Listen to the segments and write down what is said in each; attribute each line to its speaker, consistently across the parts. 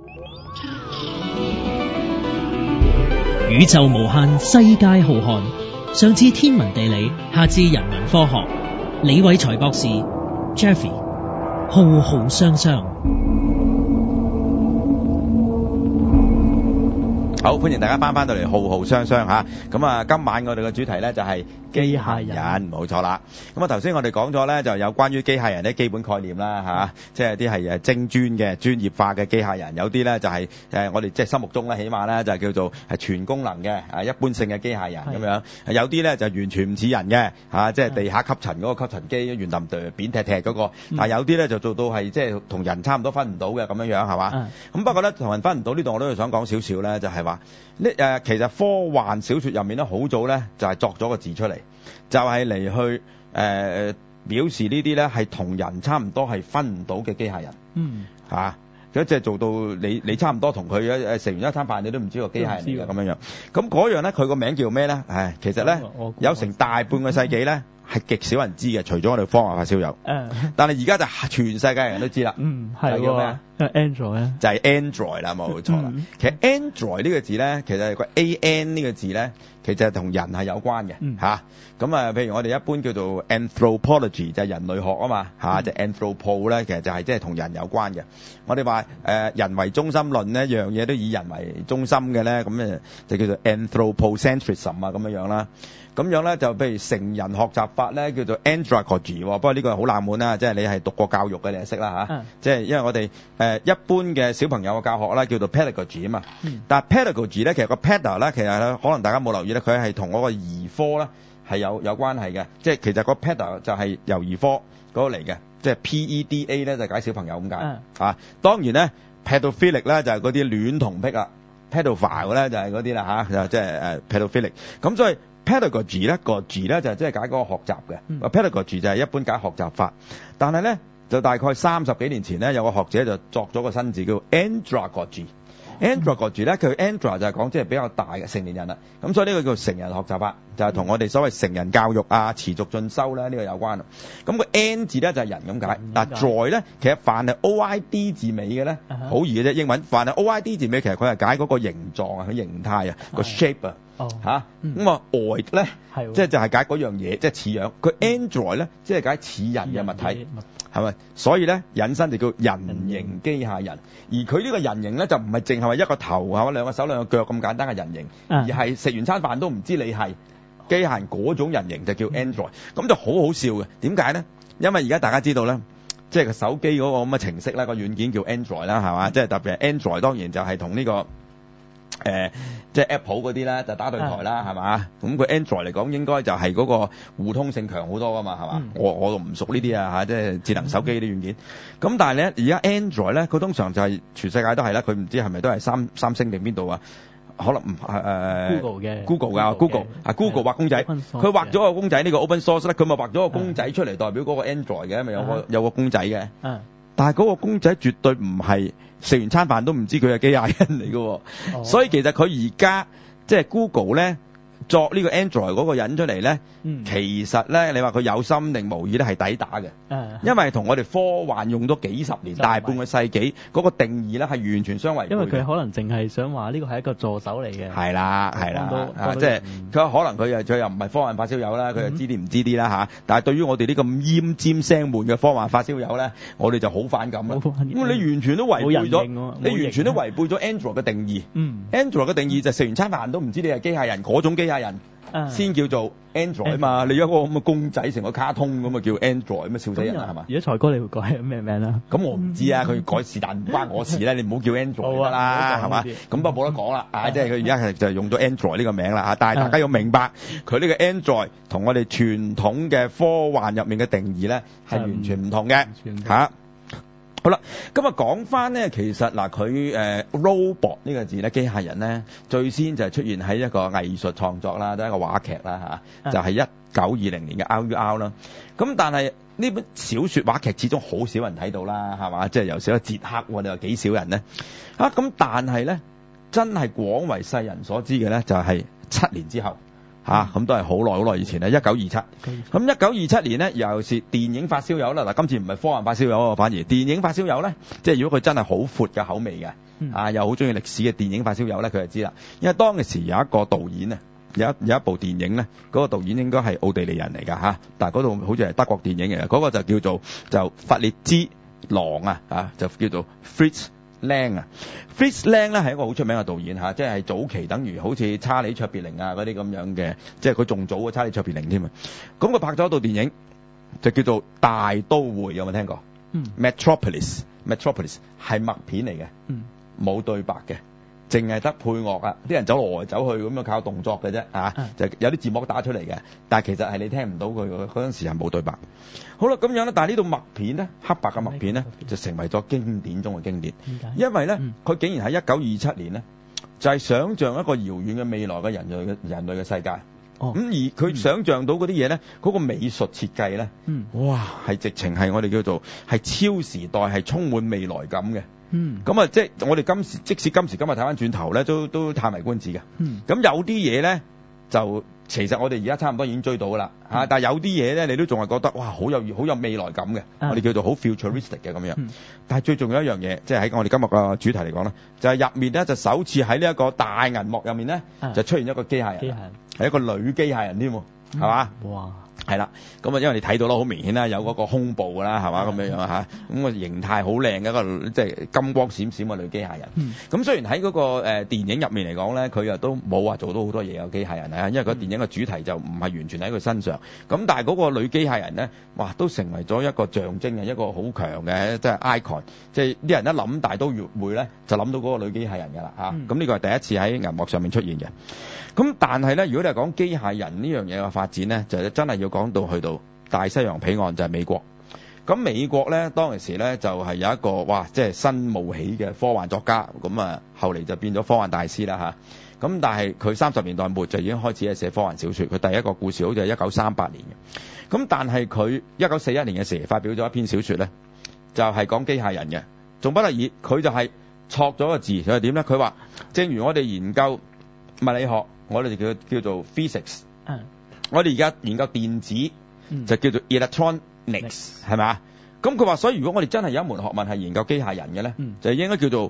Speaker 1: 宇宙無限，世界浩瀚。上至天文地理，下至人文科學。李偉才博士 Jeffrey 浩浩雙雙。
Speaker 2: 好，歡迎大家翻到嚟浩浩雙雙嚇。咁啊，今晚我哋嘅主題咧就係機械人，冇錯啦。咁啊，頭先我哋講咗咧，就有關於機械人啲基本概念啦嚇，即係啲係精專嘅專業化嘅機械人，有啲咧就係我哋即係心目中咧，起碼咧就係叫做係全功能嘅一般性嘅機械人咁樣。有啲咧就完全唔似人嘅嚇，即係地下吸塵嗰個吸塵機圓揼揼扁踢踢嗰個，但係有啲咧就做到係即係同人差唔多分唔到嘅咁樣係嘛？咁不過咧同人分唔到呢度，我都想講少少咧，就係話其實科幻小説入面咧好早咧就係作咗個字出嚟，就係嚟去表示呢啲咧係同人差唔多係分唔到嘅機械人。即係做到你差唔多同佢食完一餐飯，你都唔知個機械人嚟嘅咁樣。咁嗰樣咧，佢個名叫咩咧？其實咧有成大半個世紀咧係極少人知嘅，除咗我哋科幻發燒友。但係而家就全世界人都知啦。係叫咩啊
Speaker 3: ？Android 咧，
Speaker 2: 就係 Android 啦，冇錯啦。其實 Android 呢個字咧，其實個 AN 呢個字咧，其實係同人係有關嘅嚇。咁譬如我哋一般叫做 anthropology 就係人類學啊嘛嚇，就 anthropo 咧其實就係即係同人有關嘅。我哋話人為中心論呢樣嘢都以人為中心嘅咧，咁就叫做 anthropocentrism 啊咁樣啦。咁樣咧就譬如成人學習法咧叫做 andragogy， 不過呢個係好冷門啦，即係你係讀過教育嘅你就識啦嚇。即係因為我哋一般嘅小朋友嘅教學咧叫做 pedagogy 啊嘛。但係 pedagogy 咧其實個 peda 咧其實咧可能大家冇留意咧，佢係同嗰個兒科咧係有關係嘅。即係其實個 peda 就係由兒科嗰個嚟嘅，即係 PEDA 咧就解小朋友咁解。當然咧 pedophilic 咧就係嗰啲戀童癖啦 ，pedophile 咧就係嗰啲啦嚇，就即係pedophilic。咁所以pedagogy 咧個 G 咧就係即係解嗰個學習嘅，pedagogy 就係一般解學習法。但係咧就大概30幾年前咧有個學者就作咗個新字叫 andragogy。andragogy 咧佢 andra 就係講即係比較大嘅成年人啦。咁所以呢個叫成人學習法，就係同我哋所謂成人教育啊、持續進修咧呢個有關。咁個 N 字咧就係人咁解。嗱droid咧其實凡係 OID 字尾嘅咧好易嘅啫，英文凡係 OID 字尾其實佢係解嗰個形狀啊、佢形態啊、個 shape 啊。咁啊 oid 咧即係就係解嗰樣嘢，即係似樣。佢 android 咧即係解似人嘅物體，係咪？所以咧引申就叫人形機械人。而佢呢個人形咧就唔係淨係話一個頭係嘛、兩個手兩個腳咁簡單嘅人形，而係食完餐飯都唔知你係機械人嗰種人形就叫 android。咁就好好笑嘅。點解咧？因為而家大家知道咧，即係個手機嗰個咁嘅程式啦，個軟件叫 android 啦，係嘛？即係特別係 android 當然就係同呢個即係 Apple 嗰啲啦，就打對台啦，係嘛？咁佢 Android 嚟講，應該就係嗰個互通性強好多噶嘛，係嘛？我都唔熟呢啲啊嚇，即係智能手機啲軟件。咁但係咧，而家 Android 咧，佢通常就係全世界都係啦，佢唔知係咪都係三星定邊度啊？可能唔係
Speaker 3: Google 嘅
Speaker 2: Google 畫公仔，佢畫咗個公仔呢個 open source 咧，佢咪畫咗個公仔出嚟代表嗰個 Android 嘅，咪有個公仔嘅。但係嗰個公仔絕對唔係食完餐飯都唔知佢係機械人嚟嘅，所以其實佢而家即係 Google 咧作呢個 Android 嗰個人出嚟咧，其實咧你話佢有心定無意咧係抵打嘅，因為同我哋科幻用咗幾十年大半個世紀嗰個定義咧係完全相違背。
Speaker 3: 因為佢可能淨係想話呢個係一個助手嚟嘅。係
Speaker 2: 啦，即係佢可能佢又唔係科幻發燒友啦，佢又知啲唔知啲啦嚇。但係對於我哋呢咁奄尖聲悶嘅科幻發燒友咧，我哋就好反感啦。咁你完全都違背咗，你完全都違背咗 Android 嘅定義。Android 嘅定義就係食完餐飯都唔知你係機械人嗰種機械人。先叫做 Android 嘛，你有個咁嘅公仔成個卡通咁啊叫 Android 咁啊笑死人係嘛？
Speaker 3: 如果財哥你會改咩名啦？
Speaker 2: 咁我唔知啊，佢改是但唔關我事咧，你唔好叫 Android 得啦，係嘛？咁不過冇得講啦，即係佢而家就係用咗 Android 呢個名啦嚇，但係大家要明白佢呢個 Android 同我哋傳統嘅科幻入面嘅定義咧係完全唔同嘅嚇。好啦，咁啊講翻咧，其實嗱佢robot 呢個字咧，機械人咧，最先就係出現喺一個藝術創作啦，都係一個話劇啦嚇，就係1920年嘅 RUR 啦。咁但係呢本小説話劇始終好少人睇到啦，係嘛？即係由少咗捷克，我哋話幾少人咧？咁但係咧，真係廣為世人所知嘅咧，就係7年之後咁都係好耐以前啦，1927。咁1927年咧，又是電影發燒友啦。嗱，今次唔係科幻發燒友啊，反而電影發燒友咧，即係如果佢真係好闊嘅口味嘅，又好中意歷史嘅電影發燒友咧，佢就知啦。因為當時有一個導演啊，有一部電影咧，嗰個導演應該係奧地利人嚟㗎，但係嗰度好似係德國電影嚟嘅，嗰個就叫做弗列茲狼啊，就叫做 Fritz Lang 啊。Fritz Lang 咧係一個好出名嘅導演，即係早期等於好似查理卓別靈啊嗰啲咁樣嘅，即係佢仲早過查理卓別靈添啊。咁佢拍咗一套電影就叫做大都會，有冇聽過？Metropolis 係默片嚟嘅，冇對白嘅，淨係得配樂啊！啲人走來走去咁樣靠動作嘅啫，就有啲字幕打出嚟嘅，但係其實係你聽唔到佢嗰陣時係冇對白。好啦，咁樣咧，但係呢度默片咧，黑白嘅默片咧，就成為咗經典中嘅經典。因為咧，佢竟然喺1927年咧，就係想像一個遙遠嘅未來嘅人類嘅世界。咁而佢想像到嗰啲嘢咧，嗰個美術設計咧，哇，係直情係我哋叫做係超時代，係充滿未來感嘅。咁啊，即係我哋即使今時今日睇翻轉頭咧，都歎為觀止嘅。咁有啲嘢咧，就其實我哋而家差唔多已經追到㗎啦，但係有啲嘢咧，你都仲係覺得哇，好有未來感嘅，我哋叫做好 futuristic 嘅咁樣。但係最重要一樣嘢，即係喺我哋今日嘅主題嚟講咧，就係入面咧就首次喺呢一個大銀幕入面咧，就出現一個機械人，係一個女機械人添，係嘛？哇！係啦，咁啊，因為你睇到啦，好明顯啦，有嗰個胸部啦，係嘛咁樣啊嚇，咁個形態好靚嘅一個即係金光閃閃嘅女機械人。咁雖然喺嗰個電影入面嚟講咧，佢又都冇話做到好多嘢有機械人啊，因為個電影嘅主題就唔係完全喺佢身上。咁但係嗰個女機械人咧，哇，都成為咗一個象徵嘅一個好強嘅即係 icon，即係啲人一諗大都會咧，就諗到嗰個女機械人㗎啦嚇。咁呢個係第一次喺銀幕上面出現嘅。咁但係咧，如果你係講機械人呢樣嘢嘅發展咧，就真係要講到去到大西洋彼岸，就係美國。咁美國咧當時咧就係有一個哇，即係新冒起嘅科幻作家，咁啊後嚟就變咗科幻大師啦嚇。咁但係佢30年代末就已經開始係寫科幻小說，佢第一個故事好似係1938年嘅。咁但係佢1941年嘅時候發表咗一篇小說咧，就係講機械人嘅，仲不得已佢就係錯咗個字，佢係點咧？佢話正如我哋研究物理學，我哋就叫做 physics。我哋而家研究電子就叫做 electronics， 係咪啊？咁佢話，所以如果我哋真係有一門學問係研究機械人嘅咧，就應該叫做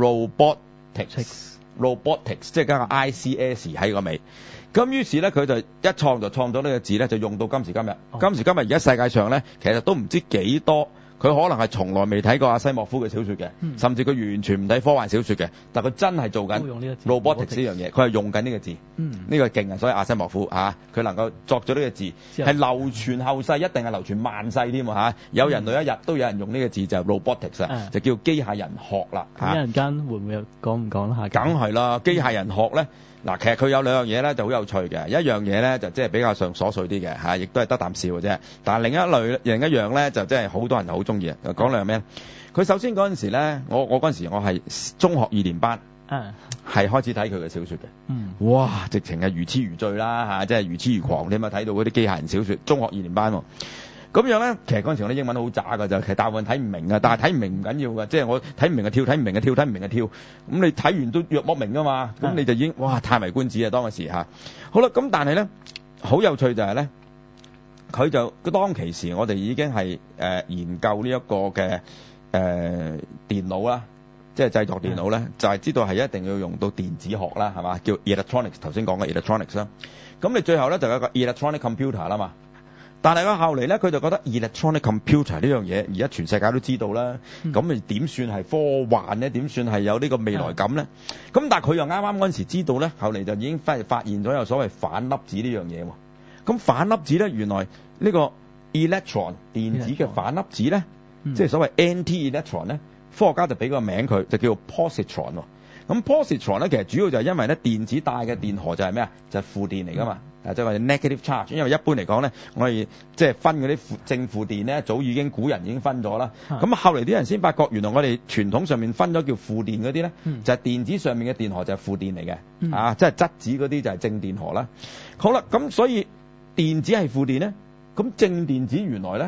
Speaker 2: robotics， 即係加個 ICS 喺個尾。咁於是咧，佢就創咗呢個字咧，就用到今時今日。今時今日而家世界上咧，其實都唔知幾多。佢可能係從來未睇過阿西莫夫嘅小說嘅，甚至佢完全唔睇科幻小說嘅，但佢真係做緊 robotics 呢樣嘢，佢係用緊呢個字，呢個勁啊！所以阿西莫夫佢能夠作咗呢個字，係流傳後世，一定係流傳萬世添嚇。有人類一日都有人用呢個字，就係 robotics，就叫機械人學啦。
Speaker 3: 一陣間會唔會講唔講下？
Speaker 2: 梗係啦，機械人學咧。嗱，其實佢有兩樣嘢咧就好有趣嘅，一樣嘢咧就即係比較上瑣碎啲嘅嚇，亦都係得啖笑嘅啫。但係另一樣咧就即係好多人就好中意。講兩樣咩？佢首先嗰陣時咧，我嗰陣時我係中學2年班，係開始睇佢嘅小說嘅。哇，直情係如痴如醉啦嚇，即係如痴如狂。你有冇睇到嗰啲機械人小說？中學2年班喎。咁樣咧，其實嗰陣時我啲英文好渣㗎，就其實大部分睇唔明㗎，但係睇唔明唔緊要㗎，即係我睇唔明就跳，睇唔明就跳，睇唔明就跳。咁你睇完都約莫明㗎嘛，咁你就已經哇歎為觀止啊！當嗰時嚇。好啦，咁但係咧好有趣就係咧，佢當其時我哋已經係研究呢一個嘅電腦啦，即係製作電腦咧，就係知道係一定要用到電子學啦，係嘛？叫 electronics， 頭先講嘅 electronics 啦。咁你最後咧就有一個 electronic computer 啦嘛。但係佢後嚟咧，佢就覺得 electronic computer 呢樣嘢，而家全世界都知道啦。咁咪點算係科幻咧？點算係有呢個未來感咧？咁但係佢又啱啱嗰陣時知道咧，後嚟就已經發現咗有所謂反粒子呢樣嘢喎。咁反粒子咧，原來呢個 electron 電子嘅反粒子咧，即係所謂 anti-electron 咧，科學家就俾個名佢，就叫做 positron 喎。咁 positron 咧，其實主要就係因為咧電子帶嘅電荷就係咩啊？就係負電嚟噶嘛。即係話 negative charge， 因為一般嚟講咧，我哋即係分嗰啲正負電咧，早已經古人已經分咗啦。咁後嚟啲人先發覺，原來我哋傳統上面分咗叫負電嗰啲咧，就係電子上面嘅電荷就係負電嚟嘅，即係質子嗰啲就係正電荷啦。好啦，咁所以電子係負電咧，咁正電子原來咧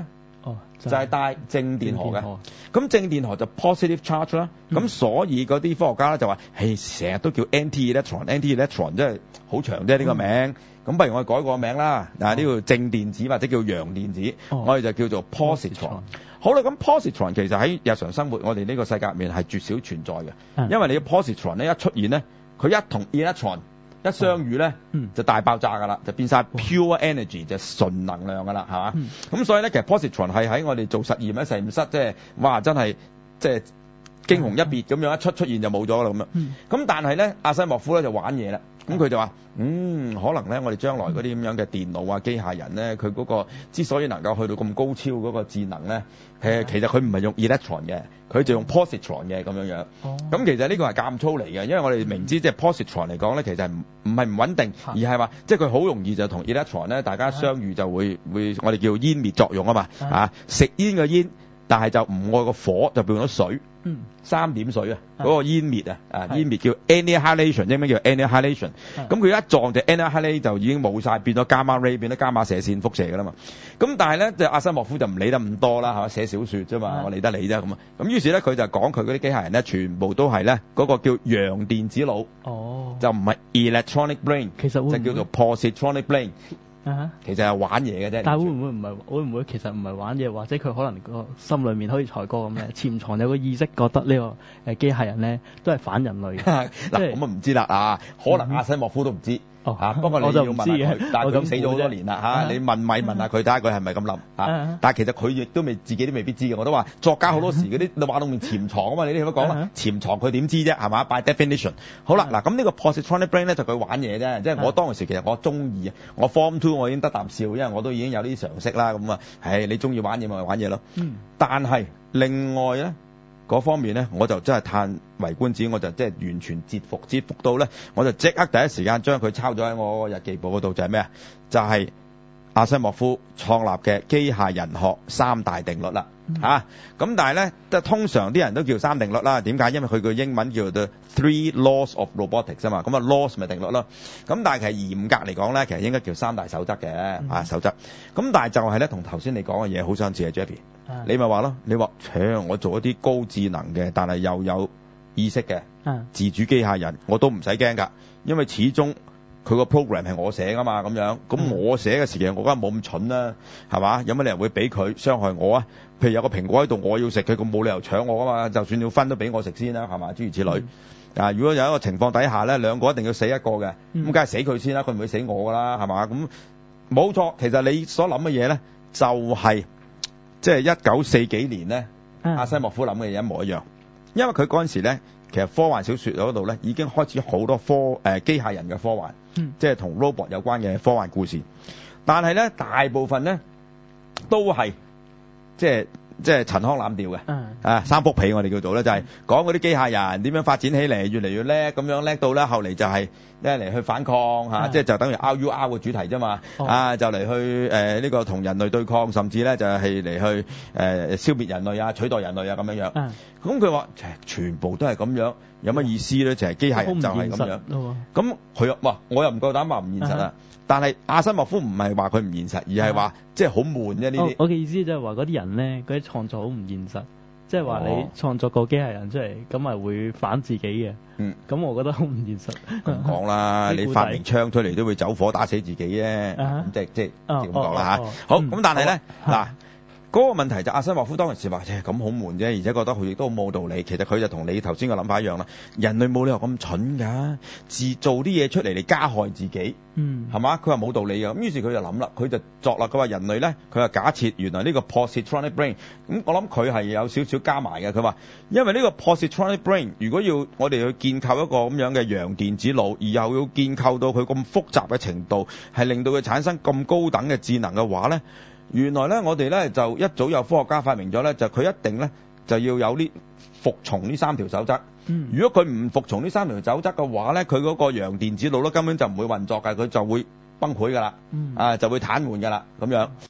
Speaker 3: 哦，
Speaker 2: 就係帶正電荷嘅。
Speaker 3: 正電荷
Speaker 2: 咁正電荷就 positive charge 啦。咁所以嗰啲科學家咧就話，成日都叫 anti-electron 即係好長啫呢個名。咁不如我哋改個名啦，呢個正電子或者叫陽電子，我哋就叫做 positron。好啦，咁 positron 其實喺日常生活我哋呢個世界入面係絕少存在嘅，因為你嘅 positron 咧一出現咧，佢一同 electron 一相遇咧，就大爆炸㗎啦，就變晒 pure energy 就純能量㗎啦，係嘛？咁所以咧，其實 positron 係喺我哋做實驗喺實驗室，即係哇，真係即係驚鴻一瞥咁樣一出現就冇咗啦咁樣。咁但係咧，阿西莫夫咧就玩嘢啦。咁佢就話，可能咧，我哋將來嗰啲咁樣嘅電腦啊、機械人咧，佢嗰個之所以能夠去到咁高超嗰個智能咧，其實佢唔係用 electron 嘅，佢就用 positron 嘅咁樣樣。咁其實呢個係監粗嚟嘅，因為我哋明知即係 positron 嚟講咧，其實唔係唔穩定，而係話即係佢好容易就同 electron 咧，大家相遇就會我哋叫煙滅作用啊嘛，食煙嘅煙，但係就唔愛個火就變咗水。3點水啊，嗰個煙滅煙滅叫 annihilation， 英文叫 annihilation。咁佢一撞就 annihilate 就已經冇晒，變咗伽馬 ray， 變咗伽馬射線輻射㗎啦嘛。咁但係咧，就阿西莫夫就唔理得咁多啦，係嘛，寫小説啫嘛，我理得你啫咁啊。咁於是咧，佢就講佢嗰啲機械人咧，全部都係咧嗰個叫陽電子腦，就唔係 electronic brain，
Speaker 3: 其實會唔會
Speaker 2: 就叫做 positronic brain。其實係玩嘢嘅啫。
Speaker 3: 但係會唔會其實唔係玩嘢，或者佢可能個心裏面好似財哥咁咧，潛藏有個意識，覺得呢個機械人咧都係反人類嘅。
Speaker 2: 嗱，咁啊唔知啦可能阿西莫夫都唔知。不過你要問下佢，但係佢死咗好多年啦你問下佢，睇下佢係咪咁諗但係其實佢亦都自己都未必知嘅。我都話作家好多時嗰啲你話到面潛藏啊嘛，你哋都講啦，潛藏佢點知啫係嘛？By definition。好啦，嗱咁呢個 positronic brain 咧就佢玩嘢啫，即係我當時其實我中意我 form 2我已經得啖笑，因為我都已經有啲常識啦咁啊，你中意玩嘢咪玩嘢咯。但係另外咧。嗰方面咧，我就真係歎為觀止，我就即係完全折服到咧，我就即刻第一時間將佢抄咗喺我個日記簿嗰度，就係咩啊？就係阿西莫夫創立嘅機械人學3大定律啦。咁但係咧，即係通常啲人都叫3定律啦。點解？因為佢個英文叫做 Three Laws of Robotics 啊嘛。咁啊 laws 咪定律咯。咁但係其實嚴格嚟講咧，其實應該叫3大守則嘅守則。咁但係就係咧，同頭先你講嘅嘢好相似啊 Jeffy。你咪話咯，你話我做一啲高智能嘅，但係又有意識嘅自主機械人，我都唔使驚㗎，因為始終佢個 program 係我寫㗎嘛，咁樣，咁我寫嘅時期我梗係冇咁蠢啦，係嘛？有乜理由會俾佢傷害我啊？譬如有個蘋果喺度，我要食佢，咁冇理由搶我㗎嘛，就算要分都俾我食先啦，係嘛？諸如此類。如果有一個情況底下咧，兩個一定要死一個嘅，咁梗係死佢先啦，佢唔會死我㗎啦，係嘛？咁冇錯，其實你所諗嘅嘢咧，就係即係1940幾年咧，阿西莫夫諗嘅嘢一模一樣，因為佢嗰陣時咧，其實科幻小説嗰度咧已經開始好多機械人嘅科幻，即係同 robot 有關嘅科幻故事，但係咧大部分咧都係即係陳腔濫調嘅，三幅被我哋叫做咧，就係講嗰啲機械人點樣發展起嚟，越嚟越叻，咁樣叻到咧後嚟就係咧嚟去反抗即係就等於 RUR 嘅主題啫嘛，就嚟去呢個同人類對抗，甚至咧就係嚟去消滅人類啊，取代人類啊咁樣樣。咁佢話全部都係咁樣，有乜意思咧？就係機械人就係咁樣。咁佢話我又唔夠膽話唔現實啊！但係阿西莫夫唔係話佢唔現實，而係話即係好悶啫呢啲。
Speaker 3: 我嘅意思就係話嗰啲人咧，嗰啲創作好唔現實，即係話你創作個機械人出嚟，咁咪會反自己嘅。咁我覺得好唔現實。
Speaker 2: 咁講啦，你發明槍出嚟都會走火打死自己啫。咁即係咁講啦嚇。好，咁但係咧嗱。嗰個問題就阿西莫夫當時話咁好悶啫，而且覺得佢亦都冇道理。其實佢就同你頭先個諗法一樣啦。人類冇理由咁蠢㗎，做啲嘢出嚟嚟加害自己，係嘛？佢話冇道理㗎。咁於是佢就諗啦，佢就作啦。佢話人類咧，佢話假設原來呢個 positronic brain，咁我諗佢係有少少加埋嘅。佢話因為呢個 positronic brain，如果要我哋去建構一個咁樣嘅陽電子腦，而又要建構到佢咁複雜嘅程度，係令到佢產生咁高等嘅智能嘅話咧。原來咧，我哋咧就一早有科學家發明咗咧，就佢一定咧就要有啲服從呢3條守則。如果佢唔服從呢3條守則嘅話咧，佢嗰個陽電子腦咧根本就唔會運作㗎，佢就會崩潰㗎啦，就會癱瘓㗎啦咁樣。